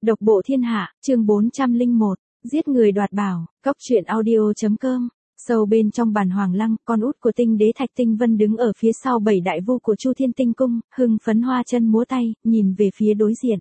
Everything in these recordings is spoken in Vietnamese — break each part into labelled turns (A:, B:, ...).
A: Độc bộ thiên hạ, chương 401, giết người đoạt bảo, góc truyện audio.com. Sâu bên trong bàn hoàng lăng, con út của tinh đế Thạch Tinh Vân đứng ở phía sau 7 đại vu của Chu Thiên Tinh Cung, hưng phấn hoa chân múa tay, nhìn về phía đối diện.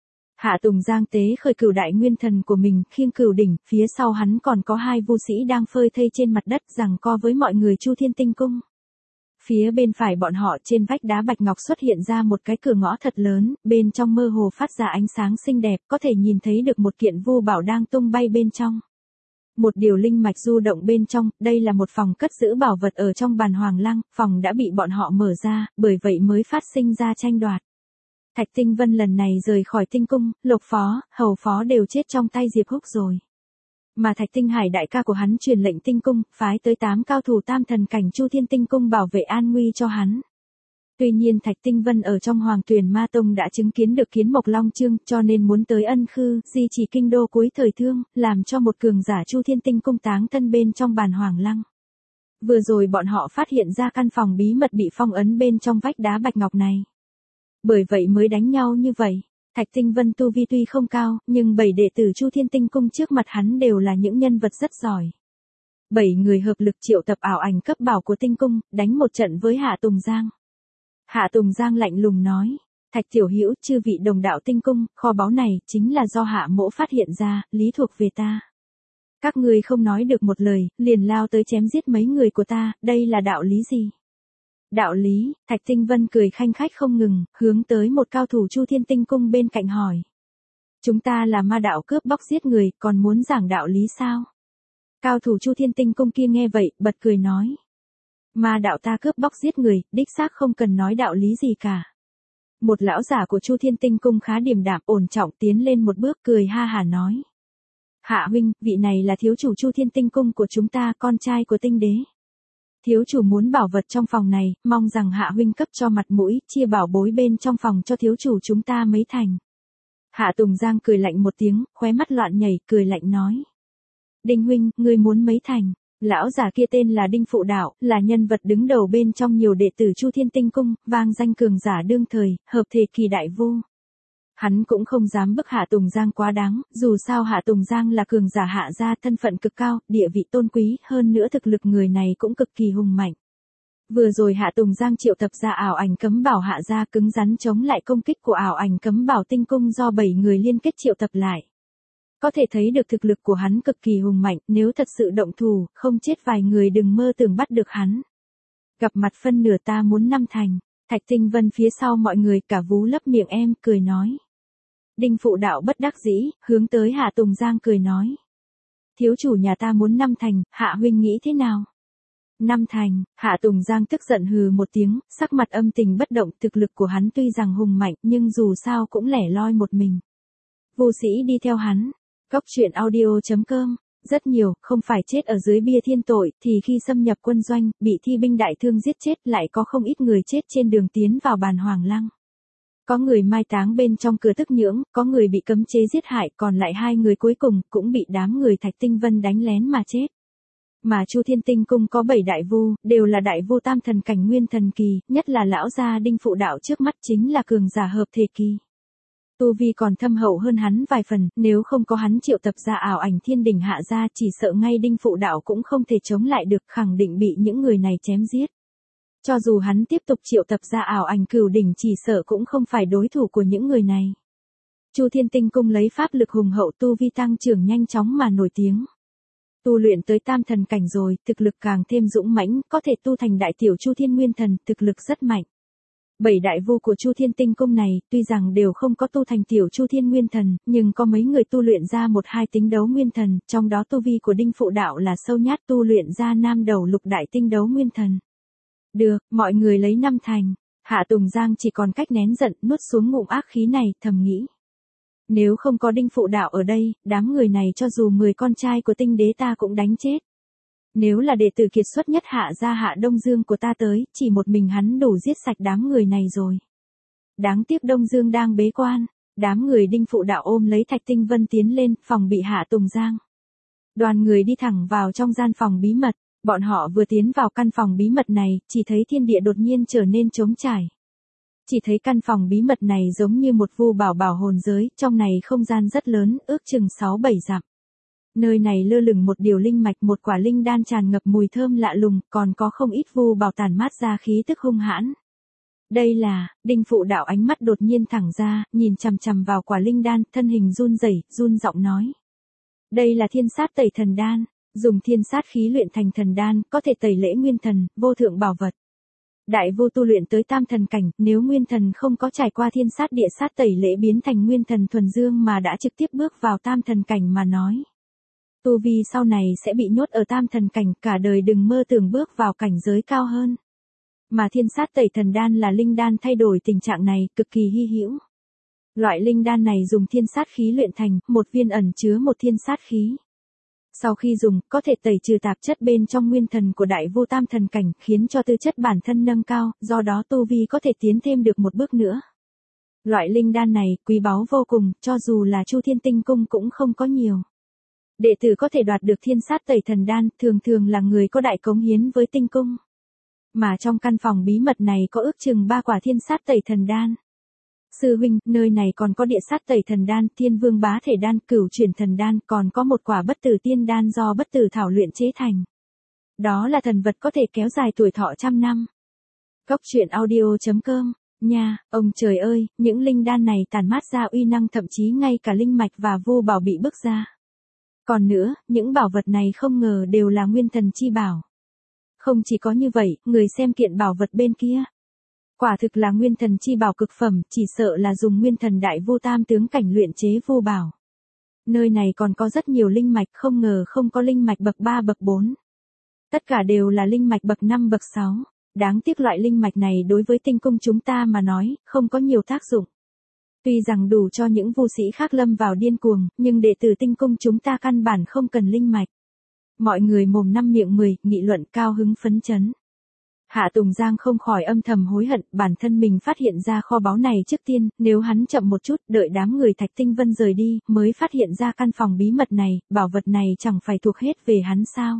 A: Hạ Tùng Giang tế khởi cửu đại nguyên thần của mình, khiêng cửu đỉnh, phía sau hắn còn có 2 vu sĩ đang phơi thây trên mặt đất giằng co với mọi người Chu Thiên Tinh Cung. Phía bên phải bọn họ trên vách đá bạch ngọc xuất hiện ra một cái cửa ngõ thật lớn, bên trong mơ hồ phát ra ánh sáng xinh đẹp, có thể nhìn thấy được một kiện vu bảo đang tung bay bên trong. Một điều linh mạch du động bên trong, đây là một phòng cất giữ bảo vật ở trong bàn hoàng lăng, phòng đã bị bọn họ mở ra, bởi vậy mới phát sinh ra tranh đoạt. Thạch Tinh Vân lần này rời khỏi tinh cung, lục phó, hầu phó đều chết trong tay Diệp Húc rồi. Mà Thạch Tinh Hải đại ca của hắn truyền lệnh tinh cung, phái tới 8 cao thủ tam thần cảnh Chu Thiên Tinh Cung bảo vệ an nguy cho hắn. Tuy nhiên Thạch Tinh Vân ở trong Hoàng Tuyền Ma Tông đã chứng kiến được Kiến Mộc Long Chương, cho nên muốn tới Ân Khư, di trì kinh đô cuối thời thương, làm cho một cường giả Chu Thiên Tinh Cung táng thân bên trong bàn hoàng lăng. Vừa rồi bọn họ phát hiện ra căn phòng bí mật bị phong ấn bên trong vách đá bạch ngọc này. Bởi vậy mới đánh nhau như vậy. Thạch Tinh Vân tu vi tuy không cao, nhưng 7 đệ tử Chu Thiên Tinh Cung trước mặt hắn đều là những nhân vật rất giỏi. 7 người hợp lực triệu tập ảo ảnh cấp bảo của Tinh Cung, đánh một trận với Hạ Tùng Giang. Hạ Tùng Giang lạnh lùng nói, Thạch tiểu hữu, chư vị đồng đạo Tinh Cung, kho báu này chính là do Hạ mỗ phát hiện ra, lý thuộc về ta. Các ngươi không nói được một lời, liền lao tới chém giết mấy người của ta, đây là đạo lý gì? Đạo lý, Thạch Tinh Vân cười khanh khách không ngừng, hướng tới một cao thủ Chu Thiên Tinh Cung bên cạnh hỏi. Chúng ta là ma đạo cướp bóc giết người, còn muốn giảng đạo lý sao? Cao thủ Chu Thiên Tinh Cung kia nghe vậy, bật cười nói. Ma đạo ta cướp bóc giết người, đích xác không cần nói đạo lý gì cả. Một lão giả của Chu Thiên Tinh Cung khá điềm đạm ổn trọng tiến lên một bước cười ha hả nói. Hạ huynh, vị này là thiếu chủ Chu Thiên Tinh Cung của chúng ta, con trai của tinh đế. Thiếu chủ muốn bảo vật trong phòng này, mong rằng Hạ huynh cấp cho mặt mũi, chia bảo bối bên trong phòng cho thiếu chủ chúng ta mấy thành. Hạ Tùng Giang cười lạnh một tiếng, khóe mắt loạn nhảy, cười lạnh nói. Đinh huynh, ngươi muốn mấy thành? Lão giả kia tên là Đinh Phụ Đạo, là nhân vật đứng đầu bên trong nhiều đệ tử Chu Thiên Tinh Cung, vang danh cường giả đương thời, hợp thể kỳ đại vu. Hắn cũng không dám bức Hạ Tùng Giang quá đáng, dù sao Hạ Tùng Giang là cường giả Hạ gia, thân phận cực cao, địa vị tôn quý, hơn nữa thực lực người này cũng cực kỳ hùng mạnh. Vừa rồi Hạ Tùng Giang triệu tập ra ảo ảnh cấm bảo Hạ gia cứng rắn chống lại công kích của ảo ảnh cấm bảo Tinh Cung do 7 người liên kết triệu tập lại. Có thể thấy được thực lực của hắn cực kỳ hùng mạnh, nếu thật sự động thủ, không chết vài người đừng mơ tưởng bắt được hắn. Gặp mặt phân nửa ta muốn 5 thành. Thạch Tinh Vân phía sau mọi người cả vú lấp miệng em, cười nói. Đinh Phụ Đạo bất đắc dĩ, hướng tới Hạ Tùng Giang cười nói. Thiếu chủ nhà ta muốn 5 thành, Hạ huynh nghĩ thế nào? 5 thành, Hạ Tùng Giang tức giận hừ một tiếng, sắc mặt âm tình bất động, thực lực của hắn tuy rằng hùng mạnh, nhưng dù sao cũng lẻ loi một mình. Vô sĩ đi theo hắn. Góc truyện audio.com. Rất nhiều, không phải chết ở dưới bia thiên tội, thì khi xâm nhập quân doanh, bị thi binh đại thương giết chết, lại có không ít người chết trên đường tiến vào bàn hoàng lăng. Có người mai táng bên trong cửa tức nhưỡng, có người bị cấm chế giết hại, còn lại 2 người cuối cùng cũng bị đám người Thạch Tinh Vân đánh lén mà chết. Mà Chu Thiên Tinh Cung có 7 đại vu, đều là đại vu tam thần cảnh nguyên thần kỳ, nhất là lão gia Đinh Phụ Đạo trước mắt chính là cường giả hợp thể kỳ. Tu vi còn thâm hậu hơn hắn vài phần, nếu không có hắn triệu tập ra ảo ảnh thiên đỉnh Hạ gia, chỉ sợ ngay Đinh Phụ Đạo cũng không thể chống lại được, khẳng định bị những người này chém giết. Cho dù hắn tiếp tục triệu tập ra ảo ảnh cửu đỉnh chỉ sợ cũng không phải đối thủ của những người này. Chu Thiên Tinh Cung lấy pháp lực hùng hậu tu vi tăng trưởng nhanh chóng mà nổi tiếng. Tu luyện tới tam thần cảnh rồi, thực lực càng thêm dũng mãnh, có thể tu thành đại tiểu Chu Thiên Nguyên Thần, thực lực rất mạnh. 7 đại vu của Chu Thiên Tinh Cung này, tuy rằng đều không có tu thành tiểu Chu Thiên Nguyên Thần, nhưng có mấy người tu luyện ra 1-2 tính đấu Nguyên Thần, trong đó tu vi của Đinh Phụ Đạo là sâu nhát tu luyện ra nam đầu lục đại tinh đấu Nguyên Thần. Được, mọi người lấy 5 thành. Hạ Tùng Giang chỉ còn cách nén giận, nuốt xuống ngụm ác khí này, thầm nghĩ. Nếu không có Đinh Phụ Đạo ở đây, đám người này cho dù 10 con trai của tinh đế ta cũng đánh chết. Nếu là đệ tử kiệt xuất nhất Hạ gia Hạ Đông Dương của ta tới, chỉ một mình hắn đủ giết sạch đám người này rồi. Đáng tiếc Đông Dương đang bế quan, đám người Đinh Phụ Đạo ôm lấy Thạch Tinh Vân tiến lên, phòng bị Hạ Tùng Giang. Đoàn người đi thẳng vào trong gian phòng bí mật, bọn họ vừa tiến vào căn phòng bí mật này, chỉ thấy thiên địa đột nhiên trở nên trống trải. Chỉ thấy căn phòng bí mật này giống như một vu bảo bảo hồn giới, trong này không gian rất lớn, ước chừng 6-7 dặm. Nơi này lơ lửng một điều linh mạch, một quả linh đan tràn ngập mùi thơm lạ lùng, còn có không ít vu bảo tản mát ra khí tức hung hãn. Đây là, Đinh Phụ Đạo ánh mắt đột nhiên thẳng ra, nhìn chằm chằm vào quả linh đan, thân hình run rẩy, run giọng nói. Đây là thiên sát tẩy thần đan, dùng thiên sát khí luyện thành thần đan, có thể tẩy lễ nguyên thần, vô thượng bảo vật. Đại vô tu luyện tới tam thần cảnh, nếu nguyên thần không có trải qua thiên sát địa sát tẩy lễ biến thành nguyên thần thuần dương mà đã trực tiếp bước vào tam thần cảnh mà nói. Tu vi sau này sẽ bị nhốt ở tam thần cảnh, cả đời đừng mơ tưởng bước vào cảnh giới cao hơn. Mà thiên sát tẩy thần đan là linh đan thay đổi tình trạng này, cực kỳ hy hữu. Loại linh đan này dùng thiên sát khí luyện thành, một viên ẩn chứa một thiên sát khí. Sau khi dùng, có thể tẩy trừ tạp chất bên trong nguyên thần của đại vô tam thần cảnh, khiến cho tư chất bản thân nâng cao, do đó tu vi có thể tiến thêm được một bước nữa. Loại linh đan này, quý báu vô cùng, cho dù là Chu Thiên Tinh Cung cũng không có nhiều. Đệ tử có thể đoạt được thiên sát tẩy thần đan, thường thường là người có đại cống hiến với tinh cung. Mà trong căn phòng bí mật này có ước chừng 3 quả thiên sát tẩy thần đan. Sư huynh, nơi này còn có địa sát tẩy thần đan, thiên vương bá thể đan, cửu chuyển thần đan, còn có một quả bất tử tiên đan do bất tử thảo luyện chế thành. Đó là thần vật có thể kéo dài tuổi thọ trăm năm. Cốc truyện audio.com, nha, ông trời ơi, những linh đan này tản mát ra uy năng, thậm chí ngay cả linh mạch và vô bảo bị bức ra. Còn nữa, những bảo vật này không ngờ đều là nguyên thần chi bảo. Không chỉ có như vậy, người xem kiện bảo vật bên kia. Quả thực là nguyên thần chi bảo cực phẩm, chỉ sợ là dùng nguyên thần đại vô tam tướng cảnh luyện chế vô bảo. Nơi này còn có rất nhiều linh mạch, không ngờ không có linh mạch bậc 3 bậc 4. Tất cả đều là linh mạch bậc 5 bậc 6. Đáng tiếc loại linh mạch này đối với tinh cung chúng ta mà nói, không có nhiều tác dụng. Tuy rằng đủ cho những vu sĩ khác lâm vào điên cuồng, nhưng đệ tử tinh cung chúng ta căn bản không cần linh mạch. Mọi người mồm năm miệng 10, nghị luận cao hứng phấn chấn. Hạ Tùng Giang không khỏi âm thầm hối hận, bản thân mình phát hiện ra kho báu này trước tiên, nếu hắn chậm một chút, đợi đám người Thạch Tinh Vân rời đi, mới phát hiện ra căn phòng bí mật này, bảo vật này chẳng phải thuộc hết về hắn sao.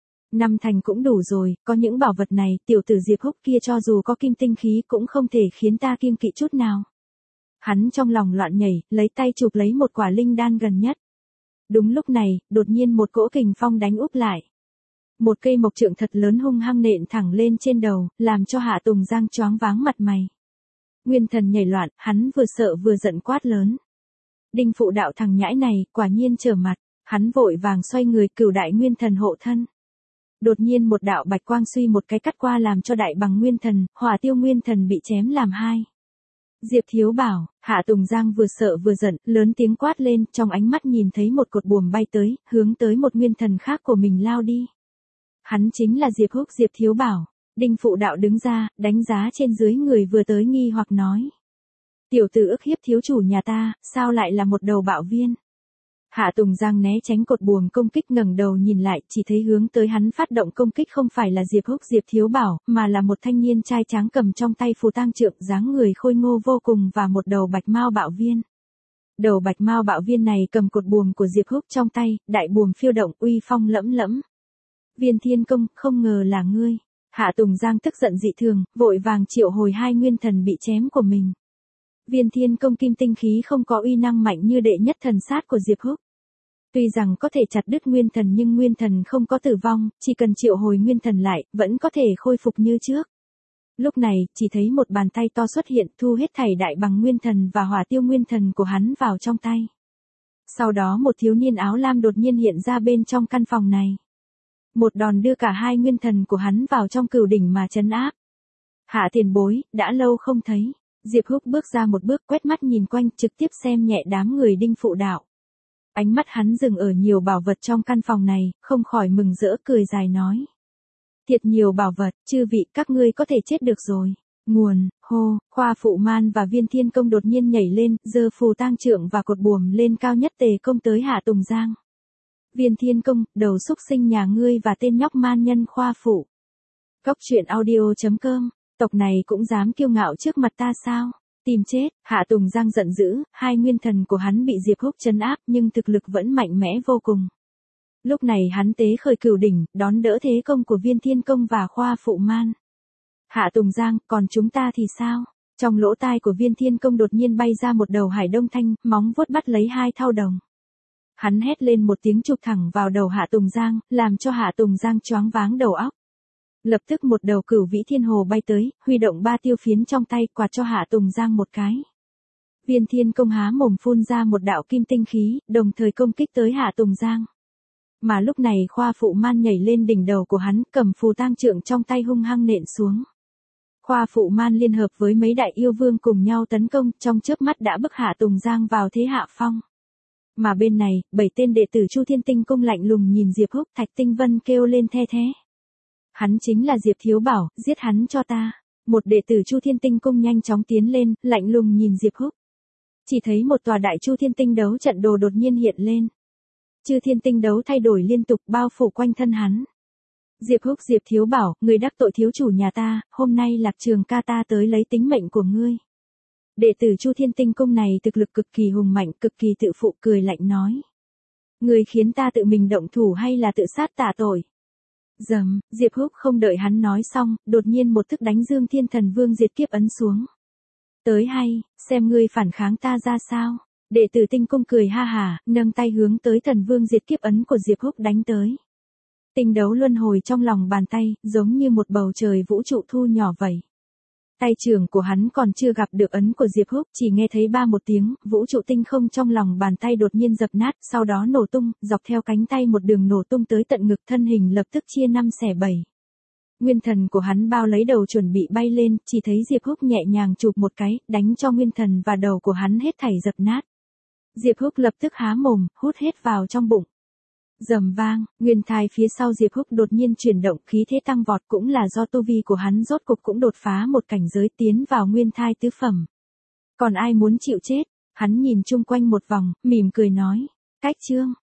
A: 5 thành cũng đủ rồi, có những bảo vật này, tiểu tử Diệp Húc kia cho dù có kim tinh khí cũng không thể khiến ta kiêng kỵ chút nào. Hắn trong lòng loạn nhảy, lấy tay chụp lấy một quả linh đan gần nhất. Đúng lúc này, đột nhiên một cỗ kình phong đánh úp lại. Một cây mộc trượng thật lớn hung hăng nện thẳng lên trên đầu, làm cho Hạ Tùng Giang choáng váng mặt mày. Nguyên thần nhảy loạn, hắn vừa sợ vừa giận quát lớn. Đinh Phụ Đạo thằng nhãi này, quả nhiên trở mặt, hắn vội vàng xoay người, cửu đại nguyên thần hộ thân. Đột nhiên một đạo bạch quang suy một cái cắt qua làm cho đại bằng nguyên thần, Hỏa Tiêu nguyên thần bị chém làm hai. Diệp Thiếu Bảo, Hạ Tùng Giang vừa sợ vừa giận, lớn tiếng quát lên, trong ánh mắt nhìn thấy một cột buồm bay tới, hướng tới một nguyên thần khác của mình lao đi. Hắn chính là Diệp Húc. Diệp Thiếu Bảo. Đinh Phụ Đạo đứng ra, đánh giá trên dưới người vừa tới nghi hoặc nói. Tiểu tử ức hiếp thiếu chủ nhà ta, sao lại là một đầu bạo viên? Hạ Tùng Giang né tránh cột buồm công kích, ngẩng đầu nhìn lại, chỉ thấy hướng tới hắn phát động công kích không phải là Diệp Húc Diệp Thiếu Bảo, mà là một thanh niên trai tráng cầm trong tay phù tang trượng, dáng người khôi ngô vô cùng và một đầu bạch mao bạo viên. Đầu bạch mao bạo viên này cầm cột buồm của Diệp Húc trong tay, đại buồm phiêu động uy phong lẫm lẫm. Viên Thiên Công, không ngờ là ngươi. Hạ Tùng Giang tức giận dị thường, vội vàng triệu hồi hai nguyên thần bị chém của mình. Viên Thiên Công kim tinh khí không có uy năng mạnh như đệ nhất thần sát của Diệp Húc. Tuy rằng có thể chặt đứt nguyên thần nhưng nguyên thần không có tử vong, chỉ cần triệu hồi nguyên thần lại, vẫn có thể khôi phục như trước. Lúc này, chỉ thấy một bàn tay to xuất hiện, thu hết thảy đại bằng nguyên thần và Hỏa Tiêu nguyên thần của hắn vào trong tay. Sau đó một thiếu niên áo lam đột nhiên hiện ra bên trong căn phòng này. Một đòn đưa cả hai nguyên thần của hắn vào trong cửu đỉnh mà trấn áp. Hạ tiền bối, đã lâu không thấy. Diệp Húc bước ra một bước, quét mắt nhìn quanh, trực tiếp xem nhẹ đám người Đinh Phụ Đạo. Ánh mắt hắn dừng ở nhiều bảo vật trong căn phòng này, không khỏi mừng rỡ cười dài nói. Thiệt nhiều bảo vật, chư vị các ngươi có thể chết được rồi. Nguồn, hô, Khoa Phụ Man và Viên Thiên Công đột nhiên nhảy lên, giơ phù tang trượng và cột buồm lên cao nhất tề công tới Hạ Tùng Giang. Viên Thiên Công, đầu xúc sinh nhà ngươi và tên nhóc man nhân Khoa Phụ. Cốc truyện audio.com, tộc này cũng dám kiêu ngạo trước mặt ta sao? Tìm chết. Hạ Tùng Giang giận dữ, hai nguyên thần của hắn bị Diệp Húc trấn áp nhưng thực lực vẫn mạnh mẽ vô cùng. Lúc này hắn tế khởi cửu đỉnh, đón đỡ thế công của Viên Thiên Công và Khoa Phụ Man. Hạ Tùng Giang, còn chúng ta thì sao? Trong lỗ tai của Viên Thiên Công đột nhiên bay ra một đầu hải đông thanh, móng vuốt bắt lấy hai thau đồng. Hắn hét lên một tiếng chụp thẳng vào đầu Hạ Tùng Giang, làm cho Hạ Tùng Giang choáng váng đầu óc. Lập tức một đầu Cửu Vĩ Thiên Hồ bay tới, huy động 3 tiêu phiến trong tay, quạt cho Hạ Tùng Giang một cái. Viên Thiên Công há mồm phun ra một đạo kim tinh khí, đồng thời công kích tới Hạ Tùng Giang. Mà lúc này Khoa Phụ Man nhảy lên đỉnh đầu của hắn, cầm phù tang trượng trong tay hung hăng nện xuống. Khoa Phụ Man liên hợp với mấy đại yêu vương cùng nhau tấn công, trong chớp mắt đã bức Hạ Tùng Giang vào thế hạ phong. Mà bên này, 7 tên đệ tử Chu Thiên Tinh Cung lạnh lùng nhìn Diệp Húc, Thạch Tinh Vân kêu lên the thế. Hắn chính là Diệp Thiếu Bảo, giết hắn cho ta. Một đệ tử Chu Thiên Tinh Cung nhanh chóng tiến lên, lạnh lùng nhìn Diệp Húc. Chỉ thấy một tòa đại Chu Thiên Tinh đấu trận đồ đột nhiên hiện lên. Chư Thiên Tinh đấu thay đổi liên tục bao phủ quanh thân hắn. Diệp Húc, Diệp Thiếu Bảo, người đắc tội thiếu chủ nhà ta, hôm nay Lạc Trường ca ta tới lấy tính mệnh của ngươi. Đệ tử Chu Thiên Tinh Cung này thực lực cực kỳ hùng mạnh, cực kỳ tự phụ, cười lạnh nói. Ngươi khiến ta tự mình động thủ hay là tự sát tạ tội? Dầm, Diệp Húc không đợi hắn nói xong, đột nhiên một thức đánh Dương Thiên Thần Vương diệt kiếp ấn xuống. Tới hay, xem ngươi phản kháng ta ra sao? Đệ tử Tinh Cung cười ha hả, nâng tay hướng tới Thần Vương diệt kiếp ấn của Diệp Húc đánh tới. Tinh đấu luân hồi trong lòng bàn tay, giống như một bầu trời vũ trụ thu nhỏ vậy. Tay trưởng của hắn còn chưa gặp được ấn của Diệp Húc, chỉ nghe thấy ba một tiếng, vũ trụ tinh không trong lòng bàn tay đột nhiên dập nát, sau đó nổ tung, dọc theo cánh tay một đường nổ tung tới tận ngực, thân hình lập tức chia 5 xẻ 7. Nguyên thần của hắn bao lấy đầu chuẩn bị bay lên, chỉ thấy Diệp Húc nhẹ nhàng chụp một cái, đánh cho nguyên thần và đầu của hắn hết thảy dập nát. Diệp Húc lập tức há mồm, hút hết vào trong bụng. Rầm vang, nguyên thai phía sau Diệp Húc đột nhiên chuyển động, khí thế tăng vọt, cũng là do tu vi của hắn rốt cục cũng đột phá một cảnh giới, tiến vào nguyên thai tứ phẩm. Còn ai muốn chịu chết? Hắn nhìn chung quanh một vòng, mỉm cười nói, cách chương.